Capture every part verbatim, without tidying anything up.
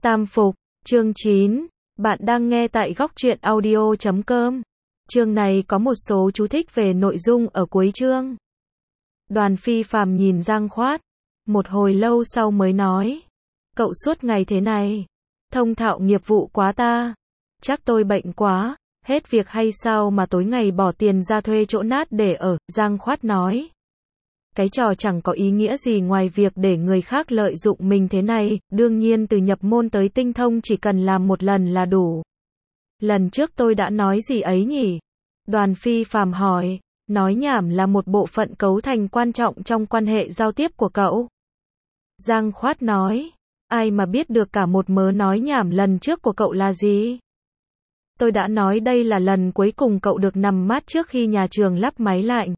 Tam Phục, chương chín. Bạn đang nghe tại góc truyện audio chấm com. Chương này có một số chú thích về nội dung ở cuối chương. Đoàn Phi Phàm nhìn Giang Khoát, một hồi lâu sau mới nói. Cậu suốt ngày thế này, thông thạo nghiệp vụ quá ta. Chắc tôi bệnh quá, hết việc hay sao mà tối ngày bỏ tiền ra thuê chỗ nát để ở, Giang Khoát nói. Cái trò chẳng có ý nghĩa gì ngoài việc để người khác lợi dụng mình thế này, đương nhiên từ nhập môn tới tinh thông chỉ cần làm một lần là đủ. Lần trước tôi đã nói gì ấy nhỉ? Đoàn Phi Phàm hỏi, nói nhảm là một bộ phận cấu thành quan trọng trong quan hệ giao tiếp của cậu. Giang Khoát nói, ai mà biết được cả một mớ nói nhảm lần trước của cậu là gì? Tôi đã nói đây là lần cuối cùng cậu được nằm mát trước khi nhà trường lắp máy lạnh.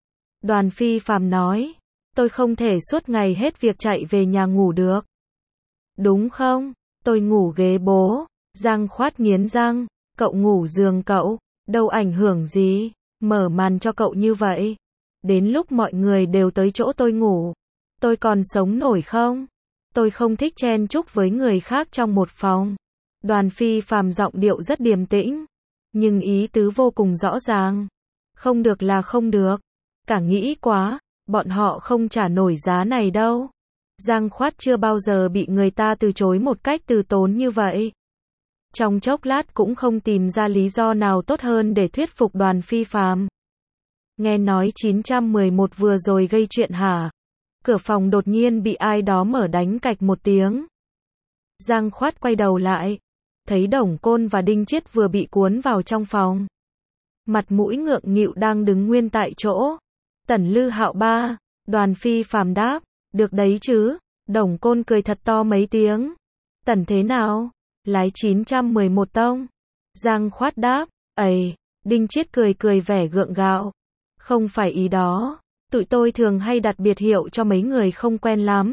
Đoàn Phi Phàm nói, tôi không thể suốt ngày hết việc chạy về nhà ngủ được. Đúng không? Tôi ngủ ghế bố. Giang Khoát nghiến răng, cậu ngủ giường cậu, đâu ảnh hưởng gì, mở màn cho cậu như vậy. Đến lúc mọi người đều tới chỗ tôi ngủ, tôi còn sống nổi không? Tôi không thích chen chúc với người khác trong một phòng. Đoàn Phi Phàm giọng điệu rất điềm tĩnh, nhưng ý tứ vô cùng rõ ràng. Không được là không được. Cả nghĩ quá, bọn họ không trả nổi giá này đâu. Giang Khoát chưa bao giờ bị người ta từ chối một cách từ tốn như vậy. Trong chốc lát cũng không tìm ra lý do nào tốt hơn để thuyết phục Đoàn Phi Phàm. Nghe nói chín trăm mười một vừa rồi gây chuyện hả? Cửa phòng đột nhiên bị ai đó mở đánh cạch một tiếng. Giang Khoát quay đầu lại, thấy Đồng Côn và Đinh Chiết vừa bị cuốn vào trong phòng. Mặt mũi ngượng nghịu đang đứng nguyên tại chỗ. Tần Lư Hạo ba, Đoàn Phi Phàm đáp, được đấy chứ. Đồng Côn cười thật to mấy tiếng. Tần thế nào? Lái chín trăm mười một tông. Giang Khoát đáp, ầy. Đinh Chiết cười cười vẻ gượng gạo. Không phải ý đó, tụi tôi thường hay đặt biệt hiệu cho mấy người không quen lắm.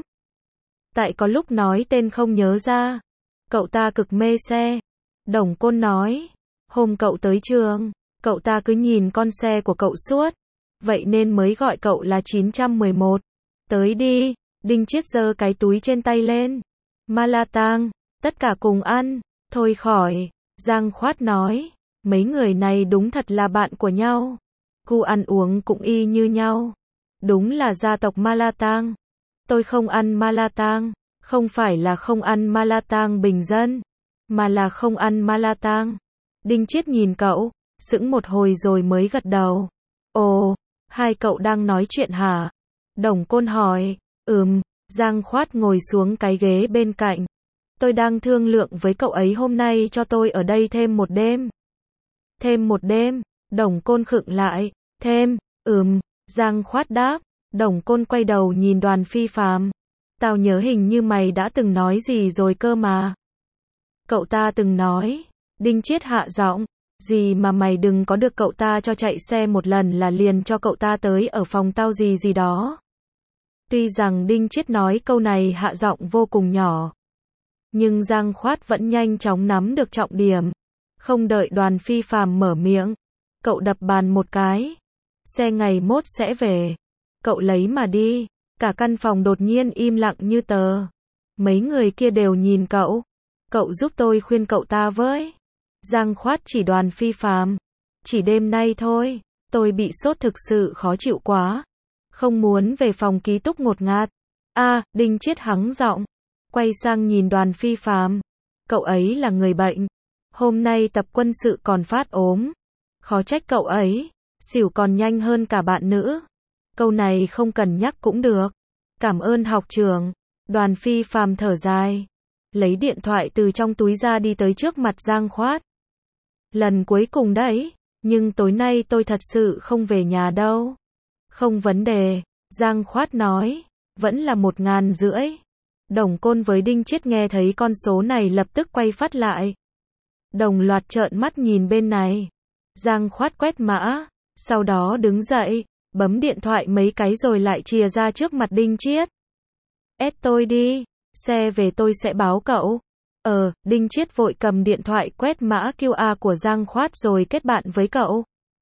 Tại có lúc nói tên không nhớ ra. Cậu ta cực mê xe. Đồng Côn nói, hôm cậu tới trường, cậu ta cứ nhìn con xe của cậu suốt. Vậy nên mới gọi cậu là chín trăm mười một. Tới đi. Đinh Chiết giơ cái túi trên tay lên. Ma La Tang, tất cả cùng ăn. Thôi khỏi. Giang Khoát nói, mấy người này đúng thật là bạn của nhau. Gu ăn uống cũng y như nhau. Đúng là gia tộc Ma La Tang. Tôi không ăn Ma La Tang. Không phải là không ăn Ma La Tang bình dân, mà là không ăn Ma La Tang. Đinh Chiết nhìn cậu, sững một hồi rồi mới gật đầu. Ồ, hai cậu đang nói chuyện hả? Đồng Côn hỏi. Ừm. Giang Khoát ngồi xuống cái ghế bên cạnh. Tôi đang thương lượng với cậu ấy hôm nay cho tôi ở đây thêm một đêm. Thêm một đêm? Đồng Côn khựng lại. Thêm? Ừm. Giang Khoát đáp. Đồng Côn quay đầu nhìn Đoàn Phi Phàm. Tao nhớ hình như mày đã từng nói gì rồi cơ mà. Cậu ta từng nói. Đinh Chiết hạ giọng. Gì mà mày đừng có được cậu ta cho chạy xe một lần là liền cho cậu ta tới ở phòng tao gì gì đó. Tuy rằng Đinh Chiết nói câu này hạ giọng vô cùng nhỏ, nhưng Giang Khoát vẫn nhanh chóng nắm được trọng điểm. Không đợi Đoàn Phi Phàm mở miệng, cậu đập bàn một cái. Xe ngày mốt sẽ về. Cậu lấy mà đi. Cả căn phòng đột nhiên im lặng như tờ. Mấy người kia đều nhìn cậu. Cậu giúp tôi khuyên cậu ta với. Giang Khoát chỉ Đoàn Phi Phàm. Chỉ đêm nay thôi. Tôi bị sốt thực sự khó chịu quá. Không muốn về phòng ký túc ngột ngạt. A, à, Đinh Chiết hắng giọng. Quay sang nhìn Đoàn Phi Phàm. Cậu ấy là người bệnh. Hôm nay tập quân sự còn phát ốm. Khó trách cậu ấy. Xỉu còn nhanh hơn cả bạn nữ. Câu này không cần nhắc cũng được. Cảm ơn học trưởng. Đoàn Phi Phàm thở dài. Lấy điện thoại từ trong túi ra đi tới trước mặt Giang Khoát. Lần cuối cùng đấy. Nhưng tối nay tôi thật sự không về nhà đâu. Không vấn đề. Giang Khoát nói. Vẫn là một ngàn rưỡi. Đồng Côn với Đinh Chiết nghe thấy con số này lập tức quay phát lại. Đồng loạt trợn mắt nhìn bên này. Giang Khoát quét mã. Sau đó đứng dậy. Bấm điện thoại mấy cái rồi lại chìa ra trước mặt Đinh Chiết. Ét tôi đi. Xe về tôi sẽ báo cậu. Ờ, Đinh Chiết vội cầm điện thoại quét mã quy rờ của Giang Khoát rồi kết bạn với cậu.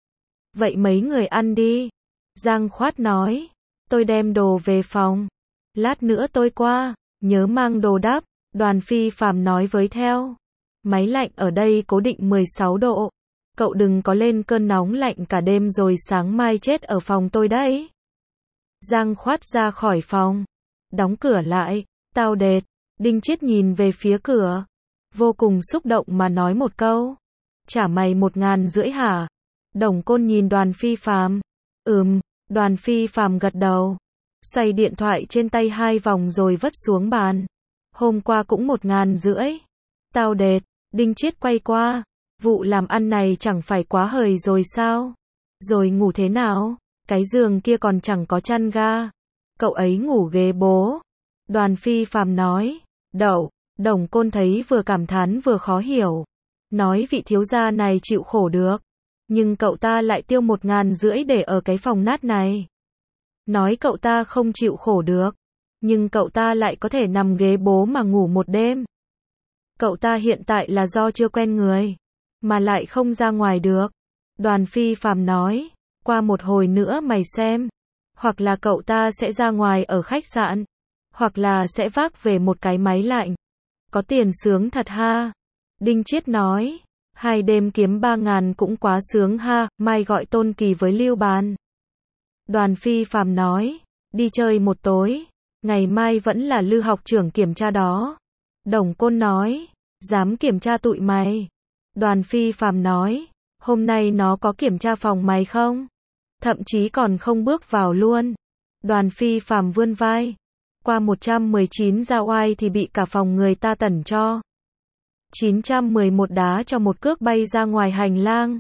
Vậy mấy người ăn đi. Giang Khoát nói. Tôi đem đồ về phòng. Lát nữa tôi qua. Nhớ mang đồ đắp. Đoàn Phi Phàm nói với theo. Máy lạnh ở đây cố định mười sáu độ. Cậu đừng có lên cơn nóng lạnh cả đêm rồi sáng mai chết ở phòng tôi đấy. Giang Khoát ra khỏi phòng. Đóng cửa lại. Tao đệt. Đinh Chiết nhìn về phía cửa. Vô cùng xúc động mà nói một câu. Trả mày một ngàn rưỡi hả? Đồng Côn nhìn Đoàn Phi Phàm. Ừm, Đoàn Phi Phàm gật đầu. Xoay điện thoại trên tay hai vòng rồi vứt xuống bàn. Hôm qua cũng một ngàn rưỡi. Tao đệt. Đinh Chiết quay qua. Vụ làm ăn này chẳng phải quá hời rồi sao? Rồi ngủ thế nào? Cái giường kia còn chẳng có chăn ga. Cậu ấy ngủ ghế bố. Đoàn Phi Phàm nói. Đậu. Đồng Côn thấy vừa cảm thán vừa khó hiểu. Nói vị thiếu gia này chịu khổ được. Nhưng cậu ta lại tiêu một ngàn rưỡi để ở cái phòng nát này. Nói cậu ta không chịu khổ được. Nhưng cậu ta lại có thể nằm ghế bố mà ngủ một đêm. Cậu ta hiện tại là do chưa quen người. Mà lại không ra ngoài được. Đoàn Phi Phàm nói. Qua một hồi nữa mày xem. Hoặc là cậu ta sẽ ra ngoài ở khách sạn. Hoặc là sẽ vác về một cái máy lạnh. Có tiền sướng thật ha. Đinh Chiết nói. Hai đêm kiếm ba ngàn cũng quá sướng ha. Mai gọi Tôn Kỳ với Lưu Bàn. Đoàn Phi Phàm nói. Đi chơi một tối. Ngày mai vẫn là Lư học trưởng kiểm tra đó. Đồng Côn nói. Dám kiểm tra tụi mày. Đoàn Phi Phàm nói. Hôm nay nó có kiểm tra phòng mày không? Thậm chí còn không bước vào luôn. Đoàn Phi Phàm vươn vai. Qua một trăm mười chín ra oai thì bị cả phòng người ta tẩn cho. chín trăm mười một đá cho một cước bay ra ngoài hành lang.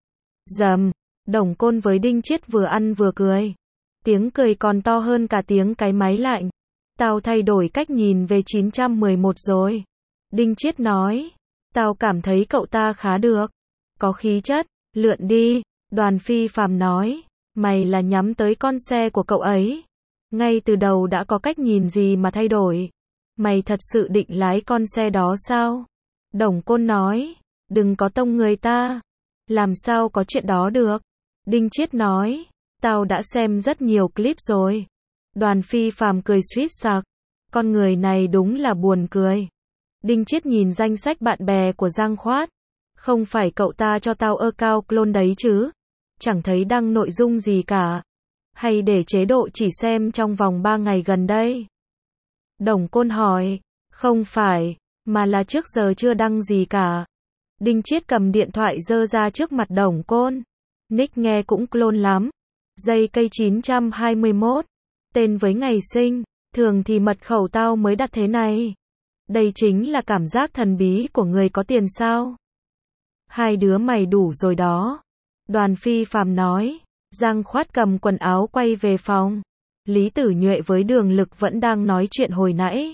Dầm. Đồng Côn với Đinh Chiết vừa ăn vừa cười. Tiếng cười còn to hơn cả tiếng cái máy lạnh. Tao thay đổi cách nhìn về chín trăm mười một rồi. Đinh Chiết nói. Tao cảm thấy cậu ta khá được. Có khí chất. Lượn đi. Đoàn Phi Phàm nói. Mày là nhắm tới con xe của cậu ấy. Ngay từ đầu đã có cách nhìn gì mà thay đổi. Mày thật sự định lái con xe đó sao? Đồng Côn nói. Đừng có tông người ta. Làm sao có chuyện đó được? Đinh Chiết nói. Tao đã xem rất nhiều clip rồi. Đoàn Phi Phàm cười suýt sặc. Con người này đúng là buồn cười. Đinh Chiết nhìn danh sách bạn bè của Giang Khoát. Không phải cậu ta cho tao account clone đấy chứ? Chẳng thấy đăng nội dung gì cả. Hay để chế độ chỉ xem trong vòng ba ngày gần đây? Đồng Côn hỏi. Không phải, mà là trước giờ chưa đăng gì cả. Đinh Chiết cầm điện thoại giơ ra trước mặt Đồng Côn. Nick nghe cũng clone lắm. Dây cây chín trăm hai mươi mốt. Tên với ngày sinh. Thường thì mật khẩu tao mới đặt thế này. Đây chính là cảm giác thần bí của người có tiền sao? Hai đứa mày đủ rồi đó. Đoàn Phi Phàm nói. Giang Khoát cầm quần áo quay về phòng. Lý Tử Nhuệ với Đường Lực vẫn đang nói chuyện hồi nãy.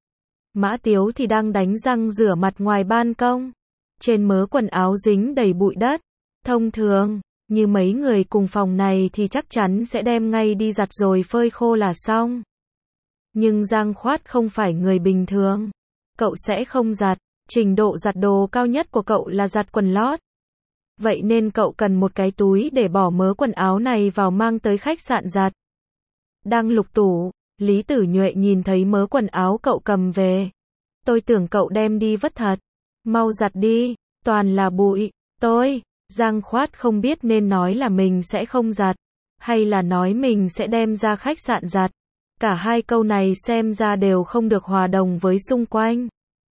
Mã Tiếu thì đang đánh răng rửa mặt ngoài ban công. Trên mớ quần áo dính đầy bụi đất. Thông thường, như mấy người cùng phòng này thì chắc chắn sẽ đem ngay đi giặt rồi phơi khô là xong. Nhưng Giang Khoát không phải người bình thường. Cậu sẽ không giặt. Trình độ giặt đồ cao nhất của cậu là giặt quần lót. Vậy nên cậu cần một cái túi để bỏ mớ quần áo này vào mang tới khách sạn giặt. Đang lục tủ, Lý Tử Nhuệ nhìn thấy mớ quần áo cậu cầm về. Tôi tưởng cậu đem đi vứt thật. Mau giặt đi, toàn là bụi. Tôi, Giang Khoát không biết nên nói là mình sẽ không giặt, hay là nói mình sẽ đem ra khách sạn giặt. Cả hai câu này xem ra đều không được hòa đồng với xung quanh.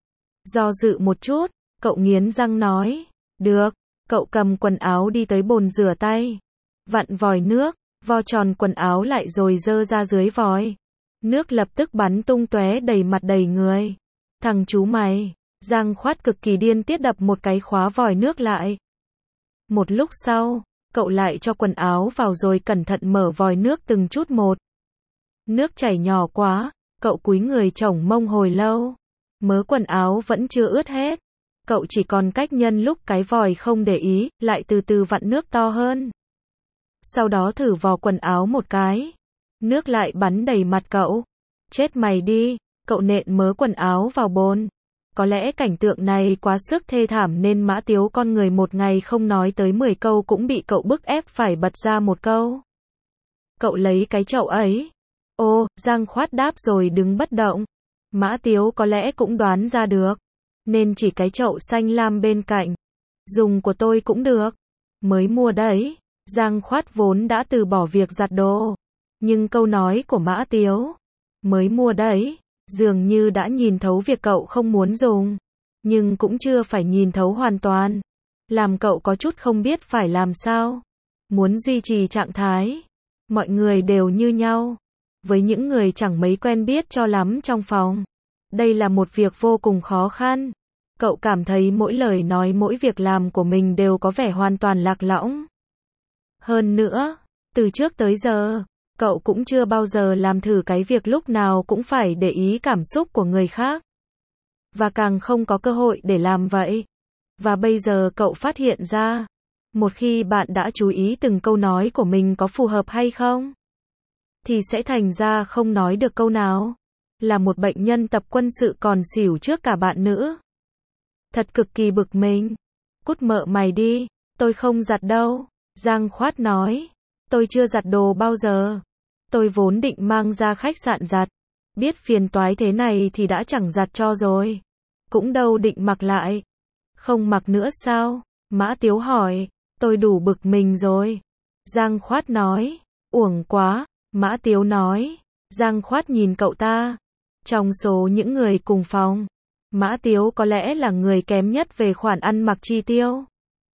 Do dự một chút, cậu nghiến răng nói. Được. Cậu cầm quần áo đi tới bồn rửa tay. Vặn vòi nước, vo tròn quần áo lại rồi dơ ra dưới vòi. Nước lập tức bắn tung tóe đầy mặt đầy người. Thằng chú mày. Giang Khoát cực kỳ điên tiết đập một cái khóa vòi nước lại. Một lúc sau, cậu lại cho quần áo vào rồi cẩn thận mở vòi nước từng chút một. Nước chảy nhỏ quá, cậu cúi người chổng mông hồi lâu. Mớ quần áo vẫn chưa ướt hết. Cậu chỉ còn cách nhân lúc cái vòi không để ý, lại từ từ vặn nước to hơn. Sau đó thử vò quần áo một cái. Nước lại bắn đầy mặt cậu. Chết mày đi, cậu nện mớ quần áo vào bồn. Có lẽ cảnh tượng này quá sức thê thảm nên Mã Tiếu con người một ngày không nói tới mười câu cũng bị cậu bức ép phải bật ra một câu. Cậu lấy cái chậu ấy. Ô, Giang Khoát đáp rồi đứng bất động. Mã Tiếu có lẽ cũng đoán ra được, nên chỉ cái chậu xanh lam bên cạnh. Dùng của tôi cũng được. Mới mua đấy. Giang Khoát vốn đã từ bỏ việc giặt đồ. Nhưng câu nói của Mã Tiếu, mới mua đấy, dường như đã nhìn thấu việc cậu không muốn dùng. Nhưng cũng chưa phải nhìn thấu hoàn toàn. Làm cậu có chút không biết phải làm sao. Muốn duy trì trạng thái. Mọi người đều như nhau. Với những người chẳng mấy quen biết cho lắm trong phòng. Đây là một việc vô cùng khó khăn. Cậu cảm thấy mỗi lời nói mỗi việc làm của mình đều có vẻ hoàn toàn lạc lõng. Hơn nữa, từ trước tới giờ, cậu cũng chưa bao giờ làm thử cái việc lúc nào cũng phải để ý cảm xúc của người khác. Và càng không có cơ hội để làm vậy. Và bây giờ cậu phát hiện ra, một khi bạn đã chú ý từng câu nói của mình có phù hợp hay không, thì sẽ thành ra không nói được câu nào. Là một bệnh nhân tập quân sự còn xỉu trước cả bạn nữ. Thật cực kỳ bực mình. Cút mợ mày đi, tôi không giặt đâu. Giang Khoát nói, tôi chưa giặt đồ bao giờ. Tôi vốn định mang ra khách sạn giặt. Biết phiền toái thế này thì đã chẳng giặt cho rồi. Cũng đâu định mặc lại. Không mặc nữa sao? Mã Tiếu hỏi, tôi đủ bực mình rồi. Giang Khoát nói, uổng quá. Mã Tiếu nói, Giang Khoát nhìn cậu ta. Trong số những người cùng phòng, Mã Tiếu có lẽ là người kém nhất về khoản ăn mặc chi tiêu.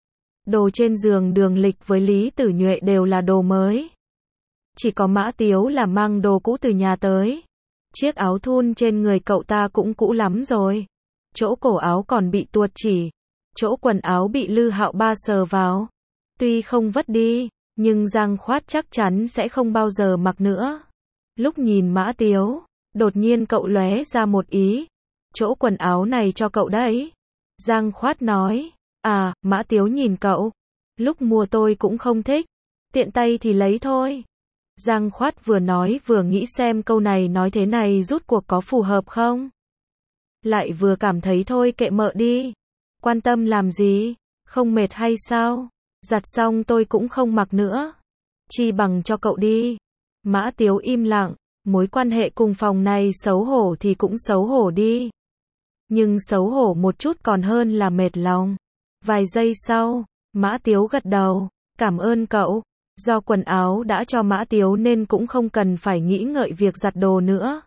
Đồ trên giường Đường Lịch với Lý Tử Nhuệ đều là đồ mới. Chỉ có Mã Tiếu là mang đồ cũ từ nhà tới. Chiếc áo thun trên người cậu ta cũng cũ lắm rồi. Chỗ cổ áo còn bị tuột chỉ. Chỗ quần áo bị Lư Hạo Ba sờ vào. Tuy không vứt đi, nhưng Giang Khoát chắc chắn sẽ không bao giờ mặc nữa. Lúc nhìn Mã Tiếu, đột nhiên cậu lóe ra một ý. Chỗ quần áo này cho cậu đấy. Giang Khoát nói. À, Mã Tiếu nhìn cậu. Lúc mua tôi cũng không thích. Tiện tay thì lấy thôi. Giang Khoát vừa nói vừa nghĩ xem câu này nói thế này rút cuộc có phù hợp không. Lại vừa cảm thấy thôi kệ mợ đi. Quan tâm làm gì? Không mệt hay sao? Giặt xong tôi cũng không mặc nữa. Chi bằng cho cậu đi. Mã Tiếu im lặng. Mối quan hệ cùng phòng này xấu hổ thì cũng xấu hổ đi. Nhưng xấu hổ một chút còn hơn là mệt lòng. Vài giây sau, Mã Tiếu gật đầu. Cảm ơn cậu. Do quần áo đã cho Mã Tiếu nên cũng không cần phải nghĩ ngợi việc giặt đồ nữa.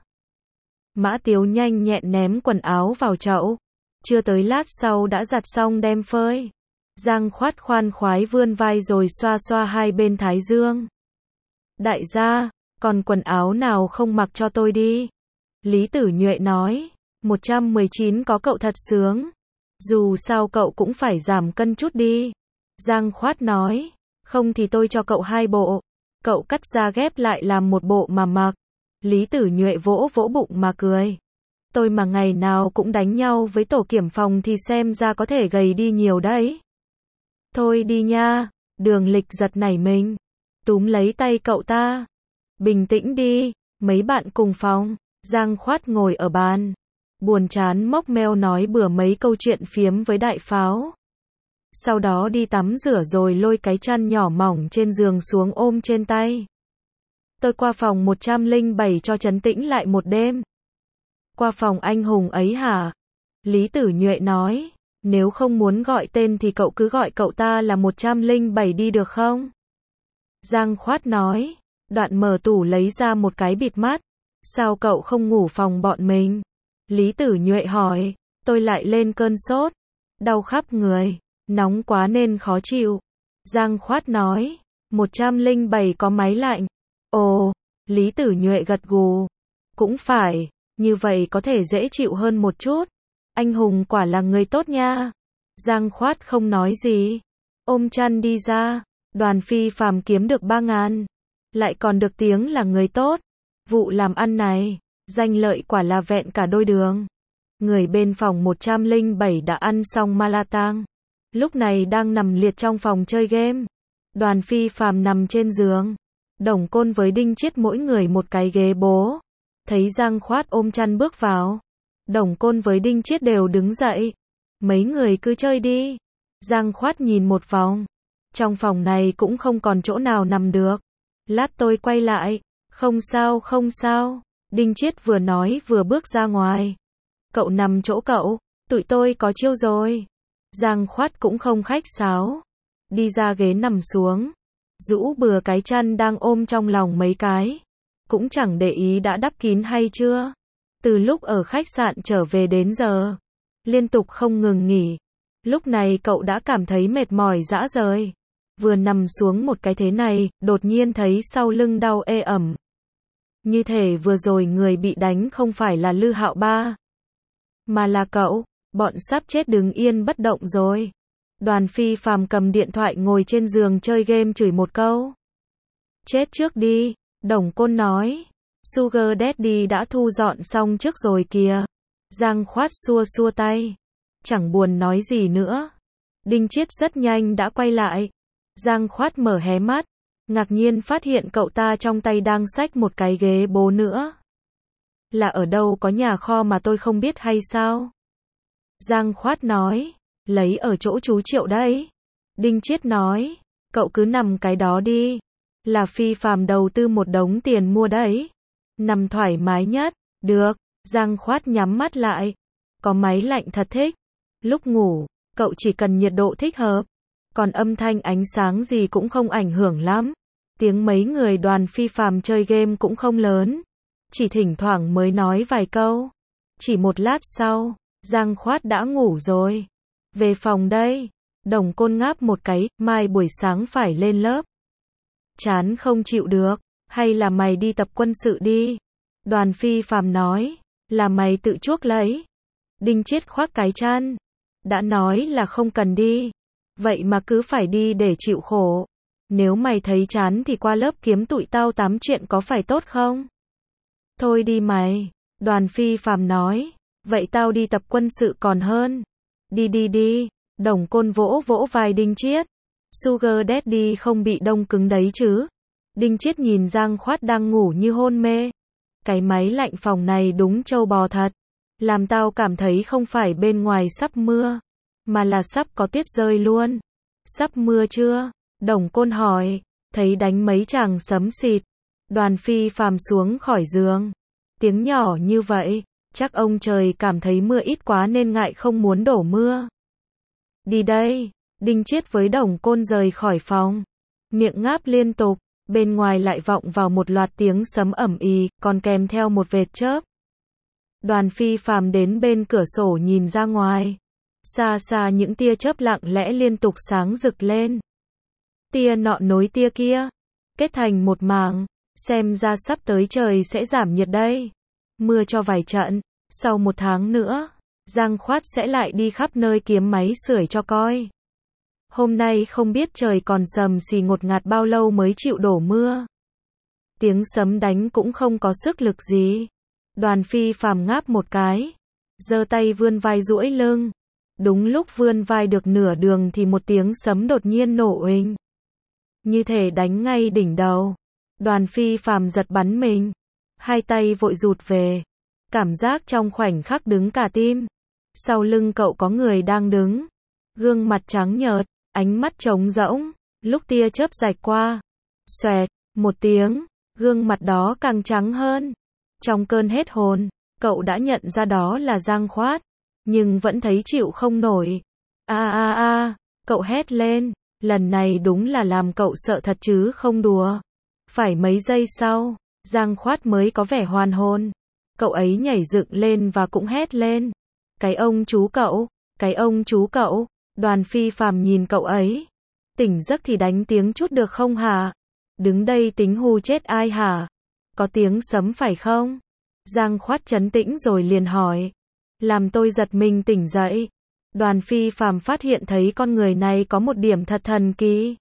Mã Tiếu nhanh nhẹn ném quần áo vào chậu. Chưa tới lát sau đã giặt xong đem phơi. Giang Khoát khoan khoái vươn vai rồi xoa xoa hai bên thái dương. Đại gia, còn quần áo nào không mặc cho tôi đi? Lý Tử Nhuệ nói, một trăm mười chín có cậu thật sướng. Dù sao cậu cũng phải giảm cân chút đi. Giang Khoát nói, không thì tôi cho cậu hai bộ. Cậu cắt ra ghép lại làm một bộ mà mặc. Lý Tử Nhuệ vỗ vỗ bụng mà cười. Tôi mà ngày nào cũng đánh nhau với tổ kiểm phòng thì xem ra có thể gầy đi nhiều đấy. Thôi đi nha. Đường Lịch giật nảy mình. Túm lấy tay cậu ta. Bình tĩnh đi. Mấy bạn cùng phòng. Giang Khoát ngồi ở bàn. Buồn chán móc meo nói bừa mấy câu chuyện phiếm với Đại Pháo. Sau đó đi tắm rửa rồi lôi cái chăn nhỏ mỏng trên giường xuống ôm trên tay. Tôi qua phòng một trăm lẻ bảy cho trấn tĩnh lại một đêm. Qua phòng anh hùng ấy hả? Lý Tử Nhuệ nói. Nếu không muốn gọi tên thì cậu cứ gọi cậu ta là một trăm lẻ bảy đi được không? Giang Khoát nói. Đoạn mở tủ lấy ra một cái bịt mắt. Sao cậu không ngủ phòng bọn mình? Lý Tử Nhuệ hỏi. Tôi lại lên cơn sốt. Đau khắp người. Nóng quá nên khó chịu. Giang Khoát nói. một trăm lẻ bảy có máy lạnh. Ồ, Lý Tử Nhuệ gật gù. Cũng phải, như vậy có thể dễ chịu hơn một chút. Anh hùng quả là người tốt nha. Giang Khoát không nói gì. Ôm chăn đi ra. Đoàn Phi Phàm kiếm được ba ngàn. Lại còn được tiếng là người tốt. Vụ làm ăn này, danh lợi quả là vẹn cả đôi đường. Người bên phòng một trăm lẻ bảy đã ăn xong Malatang. Lúc này đang nằm liệt trong phòng chơi game. Đoàn Phi Phàm nằm trên giường. Đồng Côn với Đinh Chiết mỗi người một cái ghế bố. Thấy Giang Khoát ôm chăn bước vào. Đồng Côn với Đinh Chiết đều đứng dậy. Mấy người cứ chơi đi. Giang Khoát nhìn một vòng. Trong phòng này cũng không còn chỗ nào nằm được. Lát tôi quay lại. Không sao không sao. Đinh Chiết vừa nói vừa bước ra ngoài. Cậu nằm chỗ cậu, tụi tôi có chiêu rồi. Giang Khoát cũng không khách sáo. Đi ra ghế nằm xuống. Rũ bừa cái chăn đang ôm trong lòng mấy cái. Cũng chẳng để ý đã đắp kín hay chưa. Từ lúc ở khách sạn trở về đến giờ. Liên tục không ngừng nghỉ. Lúc này cậu đã cảm thấy mệt mỏi rã rời. Vừa nằm xuống một cái thế này, đột nhiên thấy sau lưng đau ê ẩm. Như thể vừa rồi người bị đánh không phải là Lư Hạo Ba, mà là cậu. Bọn sắp chết đứng yên bất động rồi. Đoàn Phi Phàm cầm điện thoại ngồi trên giường chơi game chửi một câu. Chết trước đi, Đồng Côn nói. Sugar Daddy đã thu dọn xong trước rồi kìa. Giang Khoát xua xua tay. Chẳng buồn nói gì nữa. Đinh Chiết rất nhanh đã quay lại. Giang Khoát mở hé mắt. Ngạc nhiên phát hiện cậu ta trong tay đang xách một cái ghế bố nữa. Là ở đâu có nhà kho mà tôi không biết hay sao? Giang Khoát nói. Lấy ở chỗ chú Triệu đấy. Đinh Chiết nói. Cậu cứ nằm cái đó đi. Là Phi Phàm đầu tư một đống tiền mua đấy. Nằm thoải mái nhất. Được. Giang Khoát nhắm mắt lại. Có máy lạnh thật thích. Lúc ngủ, cậu chỉ cần nhiệt độ thích hợp. Còn âm thanh ánh sáng gì cũng không ảnh hưởng lắm. Tiếng mấy người Đoàn Phi Phàm chơi game cũng không lớn. Chỉ thỉnh thoảng mới nói vài câu. Chỉ một lát sau, Giang Khoát đã ngủ rồi. Về phòng đây. Đồng Côn ngáp một cái, mai buổi sáng phải lên lớp. Chán không chịu được, hay là mày đi tập quân sự đi. Đoàn Phi Phàm nói, là mày tự chuốc lấy. Đinh Chiết khoác cái chăn. Đã nói là không cần đi. Vậy mà cứ phải đi để chịu khổ. Nếu mày thấy chán thì qua lớp kiếm tụi tao tám chuyện có phải tốt không? Thôi đi mày. Đoàn Phi Phàm nói. Vậy tao đi tập quân sự còn hơn. Đi đi đi. Đồng Côn vỗ vỗ vai Đinh Chiết. Sugar Daddy không bị đông cứng đấy chứ. Đinh Chiết nhìn Giang Khoát đang ngủ như hôn mê. Cái máy lạnh phòng này đúng trâu bò thật. Làm tao cảm thấy không phải bên ngoài sắp mưa, mà là sắp có tuyết rơi luôn. Sắp mưa chưa? Đồng Côn hỏi. Thấy đánh mấy chàng sấm xịt. Đoàn Phi Phàm xuống khỏi giường. Tiếng nhỏ như vậy, chắc ông trời cảm thấy mưa ít quá nên ngại không muốn đổ mưa. Đi đây. Đinh Chiết với Đồng Côn rời khỏi phòng. Miệng ngáp liên tục. Bên ngoài lại vọng vào một loạt tiếng sấm ầm ĩ, còn kèm theo một vệt chớp. Đoàn Phi Phàm đến bên cửa sổ nhìn ra ngoài. Xa xa những tia chớp lặng lẽ liên tục sáng rực lên. Tia nọ nối tia kia, kết thành một mảng. Xem ra sắp tới trời sẽ giảm nhiệt đây. Mưa cho vài trận. Sau một tháng nữa, Giang Khoát sẽ lại đi khắp nơi kiếm máy sưởi cho coi. Hôm nay không biết trời còn sầm xì ngột ngạt bao lâu mới chịu đổ mưa. Tiếng sấm đánh cũng không có sức lực gì. Đoàn Phi Phàm ngáp một cái. Giơ tay vươn vai duỗi lưng. Đúng lúc vươn vai được nửa đường thì một tiếng sấm đột nhiên nổ uỳnh. Như thể đánh ngay đỉnh đầu. Đoàn Phi Phàm giật bắn mình. Hai tay vội rụt về. Cảm giác trong khoảnh khắc đứng cả tim. Sau lưng cậu có người đang đứng. Gương mặt trắng nhợt, ánh mắt trống rỗng. Lúc tia chớp rạch qua, xoẹt, một tiếng, gương mặt đó càng trắng hơn. Trong cơn hết hồn, cậu đã nhận ra đó là Giang Khoát. Nhưng vẫn thấy chịu không nổi. A a a, cậu hét lên. Lần này đúng là làm cậu sợ thật chứ không đùa. Phải mấy giây sau, Giang Khoát mới có vẻ hoàn hồn. Cậu ấy nhảy dựng lên và cũng hét lên. Cái ông chú cậu, cái ông chú cậu. Đoàn Phi Phàm nhìn cậu ấy. Tỉnh giấc thì đánh tiếng chút được không hả? Đứng đây tính hù chết ai hả? Có tiếng sấm phải không? Giang Khoát trấn tĩnh rồi liền hỏi. Làm tôi giật mình tỉnh dậy. Đoàn Phi Phàm phát hiện thấy con người này có một điểm thật thần kỳ.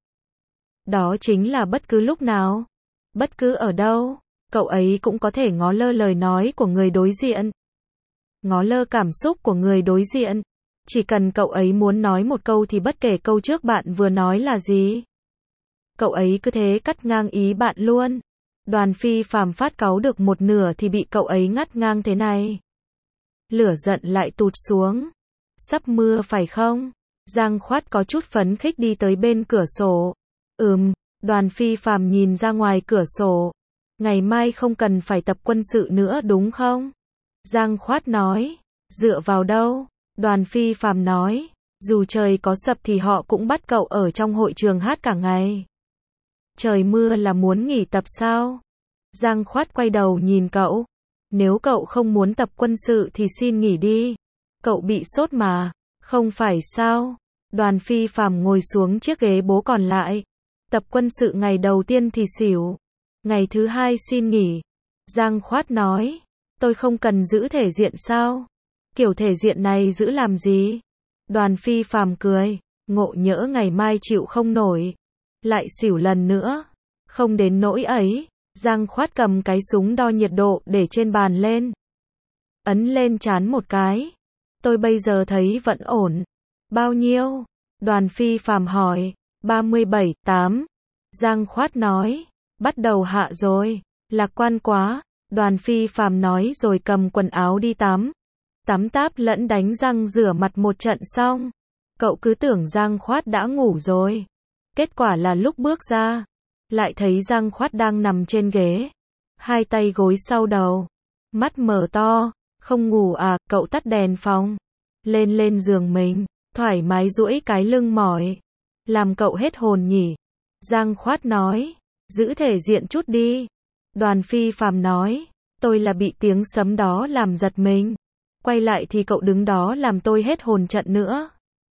Đó chính là bất cứ lúc nào, bất cứ ở đâu, cậu ấy cũng có thể ngó lơ lời nói của người đối diện. Ngó lơ cảm xúc của người đối diện. Chỉ cần cậu ấy muốn nói một câu thì bất kể câu trước bạn vừa nói là gì, cậu ấy cứ thế cắt ngang ý bạn luôn. Đoàn Phi Phàm phát cáu được một nửa thì bị cậu ấy ngắt ngang thế này. Lửa giận lại tụt xuống. Sắp mưa phải không? Giang Khoát có chút phấn khích đi tới bên cửa sổ. Ừm, Đoàn Phi Phàm nhìn ra ngoài cửa sổ. ngày mai không cần phải tập quân sự nữa đúng không? Giang Khoát nói, dựa vào đâu? Đoàn Phi Phàm nói, dù trời có sập thì họ cũng bắt cậu ở trong hội trường hát cả ngày. Trời mưa là muốn nghỉ tập sao? Giang Khoát quay đầu nhìn cậu, nếu cậu không muốn tập quân sự thì xin nghỉ đi. Cậu bị sốt mà, không phải sao? Đoàn Phi Phàm ngồi xuống chiếc ghế bố còn lại. Tập quân sự ngày đầu tiên thì xỉu, ngày thứ hai xin nghỉ. Giang Khoát nói, tôi không cần giữ thể diện sao? Kiểu thể diện này giữ làm gì? Đoàn Phi Phàm cười, ngộ nhỡ ngày mai chịu không nổi, lại xỉu lần nữa. Không đến nỗi ấy. Giang Khoát cầm cái súng đo nhiệt độ để trên bàn lên. Ấn lên trán một cái. Tôi bây giờ thấy vẫn ổn. Bao nhiêu? Đoàn Phi Phàm hỏi. ba mươi bảy, tám. Giang Khoát nói. Bắt đầu hạ rồi. Lạc quan quá. Đoàn Phi Phàm nói rồi cầm quần áo đi tắm. Tắm táp lẫn đánh răng rửa mặt một trận xong. Cậu cứ tưởng Giang Khoát đã ngủ rồi. Kết quả là lúc bước ra, lại thấy Giang Khoát đang nằm trên ghế, hai tay gối sau đầu, mắt mở to. Không ngủ à? Cậu tắt đèn phòng, lên lên giường mình, thoải mái duỗi cái lưng mỏi, làm cậu hết hồn nhỉ. Giang Khoát nói, giữ thể diện chút đi. Đoàn Phi Phàm nói, tôi là bị tiếng sấm đó làm giật mình. Quay lại thì cậu đứng đó làm tôi hết hồn trận nữa.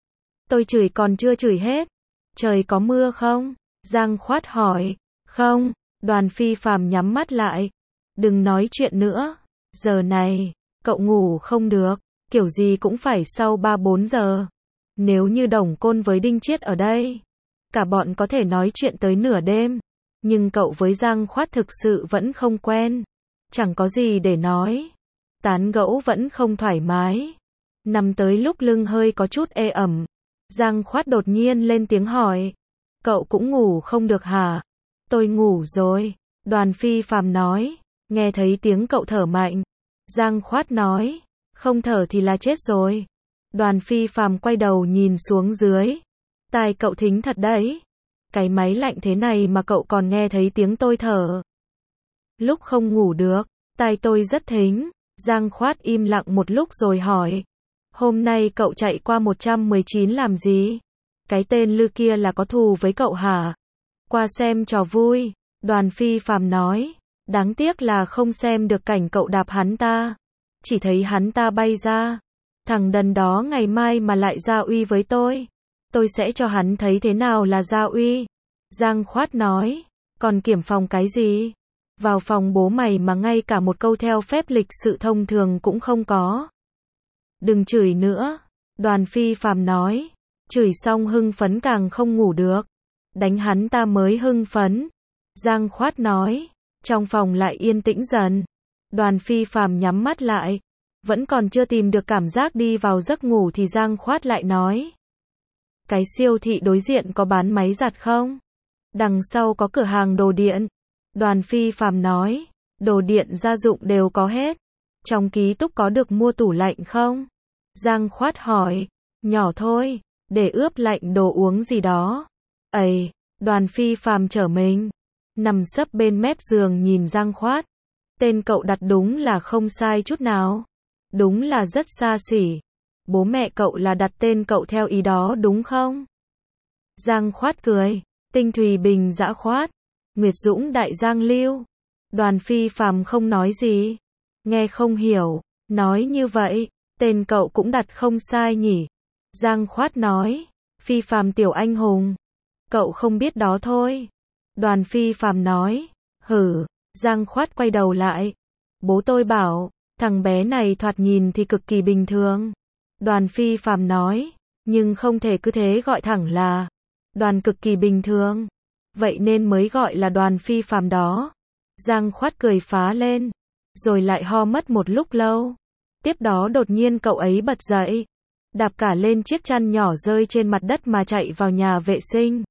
Tôi chửi còn chưa chửi hết. Trời có mưa không? Giang Khoát hỏi. Không. Đoàn Phi Phàm nhắm mắt lại. Đừng nói chuyện nữa. Giờ này, cậu ngủ không được. Kiểu gì cũng phải sau ba bốn giờ. Nếu như Đồng Côn với Đinh Chiết ở đây, cả bọn có thể nói chuyện tới nửa đêm. Nhưng cậu với Giang Khoát thực sự vẫn không quen. Chẳng có gì để nói. Tán gẫu vẫn không thoải mái. Nằm tới lúc lưng hơi có chút ê ẩm. Giang Khoát đột nhiên lên tiếng hỏi. Cậu cũng ngủ không được hả? Tôi ngủ rồi. Đoàn Phi Phàm nói. Nghe thấy tiếng cậu thở mạnh. Giang Khoát nói. Không thở thì là chết rồi. Đoàn Phi Phàm quay đầu nhìn xuống dưới. Tai cậu thính thật đấy. Cái máy lạnh thế này mà cậu còn nghe thấy tiếng tôi thở. Lúc không ngủ được, tai tôi rất thính. Giang Khoát im lặng một lúc rồi hỏi. Hôm nay cậu chạy qua một trăm mười chín làm gì? Cái tên Lư kia là có thù với cậu hả? Qua xem trò vui. Đoàn Phi Phàm nói. Đáng tiếc là không xem được cảnh cậu đạp hắn ta. Chỉ thấy hắn ta bay ra. Thằng đần đó ngày mai mà lại ra uy với tôi. Tôi sẽ cho hắn thấy thế nào là ra uy. Giang Khoát nói. Còn kiểm phòng cái gì? Vào phòng bố mày mà ngay cả một câu theo phép lịch sự thông thường cũng không có. Đừng chửi nữa. Đoàn Phi Phàm nói. Chửi xong hưng phấn càng không ngủ được. Đánh hắn ta mới hưng phấn. Giang Khoát nói. Trong phòng lại yên tĩnh dần. Đoàn Phi Phàm nhắm mắt lại. Vẫn còn chưa tìm được cảm giác đi vào giấc ngủ thì Giang Khoát lại nói. Cái siêu thị đối diện có bán máy giặt không? Đằng sau có cửa hàng đồ điện. Đoàn Phi Phàm nói. Đồ điện gia dụng đều có hết. Trong ký túc có được mua tủ lạnh không? Giang Khoát hỏi. Nhỏ thôi, để ướp lạnh đồ uống gì đó. Ây, Đoàn Phi Phàm trở mình. Nằm sấp bên mép giường nhìn Giang Khoát. Tên cậu đặt đúng là không sai chút nào. Đúng là rất xa xỉ. Bố mẹ cậu là đặt tên cậu theo ý đó đúng không? Giang Khoát cười. Tinh Thùy Bình Dã Khoát. Nguyệt Dũng Đại Giang Lưu. Đoàn Phi Phàm không nói gì. Nghe không hiểu. Nói như vậy, tên cậu cũng đặt không sai nhỉ? Giang Khoát nói. Phi Phàm tiểu anh hùng. Cậu không biết đó thôi. Đoàn Phi Phàm nói. Hử. Giang Khoát quay đầu lại. Bố tôi bảo, thằng bé này thoạt nhìn thì cực kỳ bình thường. Đoàn Phi Phàm nói. Nhưng không thể cứ thế gọi thẳng là Đoàn cực kỳ bình thường. Vậy nên mới gọi là Đoàn Phi Phàm đó. Giang Khoát cười phá lên. Rồi lại ho mất một lúc lâu. Tiếp đó đột nhiên cậu ấy bật dậy. Đạp cả lên chiếc chăn nhỏ rơi trên mặt đất mà chạy vào nhà vệ sinh.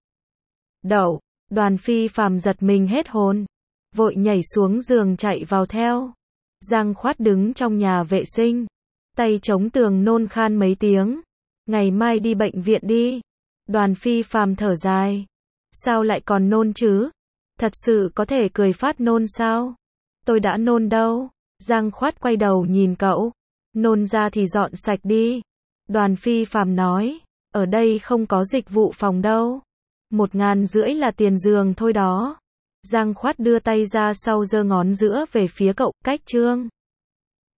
Đậu. Đoàn Phi Phàm giật mình hết hồn. Vội nhảy xuống giường chạy vào theo. Giang Khoát đứng trong nhà vệ sinh. Tay chống tường nôn khan mấy tiếng. Ngày mai đi bệnh viện đi. Đoàn Phi Phàm thở dài. Sao lại còn nôn chứ? Thật sự có thể cười phát nôn sao? Tôi đã nôn đâu. Giang Khoát quay đầu nhìn cậu. Nôn ra thì dọn sạch đi. Đoàn Phi Phạm nói. Ở đây không có dịch vụ phòng đâu. Một ngàn rưỡi là tiền giường thôi đó. Giang Khoát đưa tay ra sau giơ ngón giữa về phía cậu. Cách Trương.